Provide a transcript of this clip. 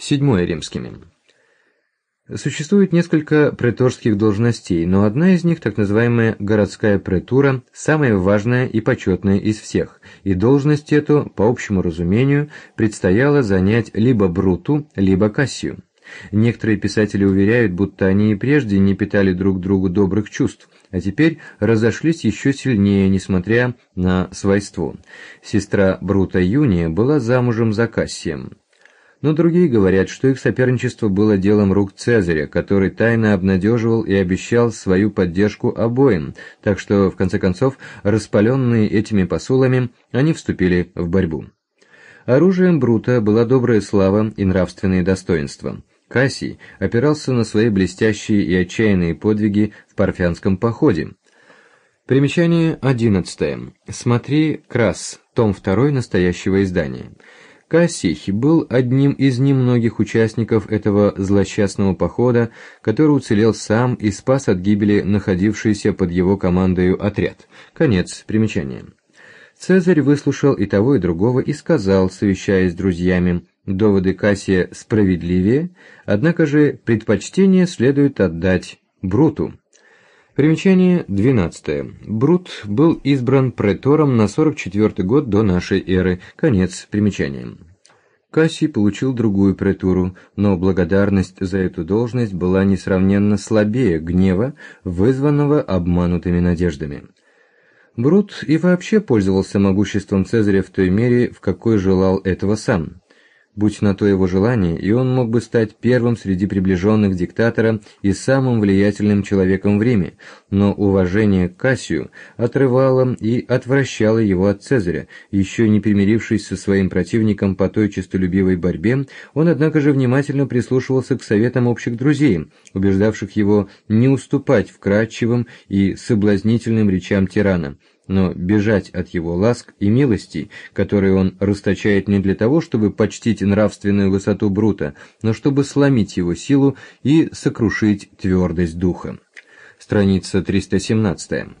VII римскими. Существует несколько преторских должностей, но одна из них, так называемая городская претура, самая важная и почетная из всех, и должность эту, по общему разумению, предстояло занять либо Бруту, либо Кассию. Некоторые писатели уверяют, будто они и прежде не питали друг другу добрых чувств, а теперь разошлись еще сильнее, несмотря на свойство. Сестра Брута Юния была замужем за Кассием. Но другие говорят, что их соперничество было делом рук Цезаря, который тайно обнадеживал и обещал свою поддержку обоим, так что, в конце концов, распаленные этими посулами, они вступили в борьбу. Оружием Брута была добрая слава и нравственные достоинства. Кассий опирался на свои блестящие и отчаянные подвиги в Парфянском походе. Примечание 11. Смотри Крас, том 2 настоящего издания. Кассий был одним из немногих участников этого злосчастного похода, который уцелел сам и спас от гибели находившийся под его командою отряд. Конец примечания. Цезарь выслушал и того, и другого и сказал, совещаясь с друзьями: доводы Кассия справедливее, однако же предпочтение следует отдать Бруту. Примечание 12. Брут был избран претором на 44 год до нашей эры. Конец примечания. Кассий получил другую претуру, но благодарность за эту должность была несравненно слабее гнева, вызванного обманутыми надеждами. Брут и вообще пользовался могуществом Цезаря в той мере, в какой желал этого сам. Будь на то его желание, и он мог бы стать первым среди приближенных диктатора и самым влиятельным человеком в Риме, но уважение к Кассию отрывало и отвращало его от Цезаря. Еще не примирившись со своим противником по той честолюбивой борьбе, он, однако же, внимательно прислушивался к советам общих друзей, убеждавших его не уступать вкрадчивым и соблазнительным речам тирана, но бежать от его ласк и милостей, которые он расточает не для того, чтобы почтить нравственную высоту Брута, но чтобы сломить его силу и сокрушить твердость духа. Страница 317.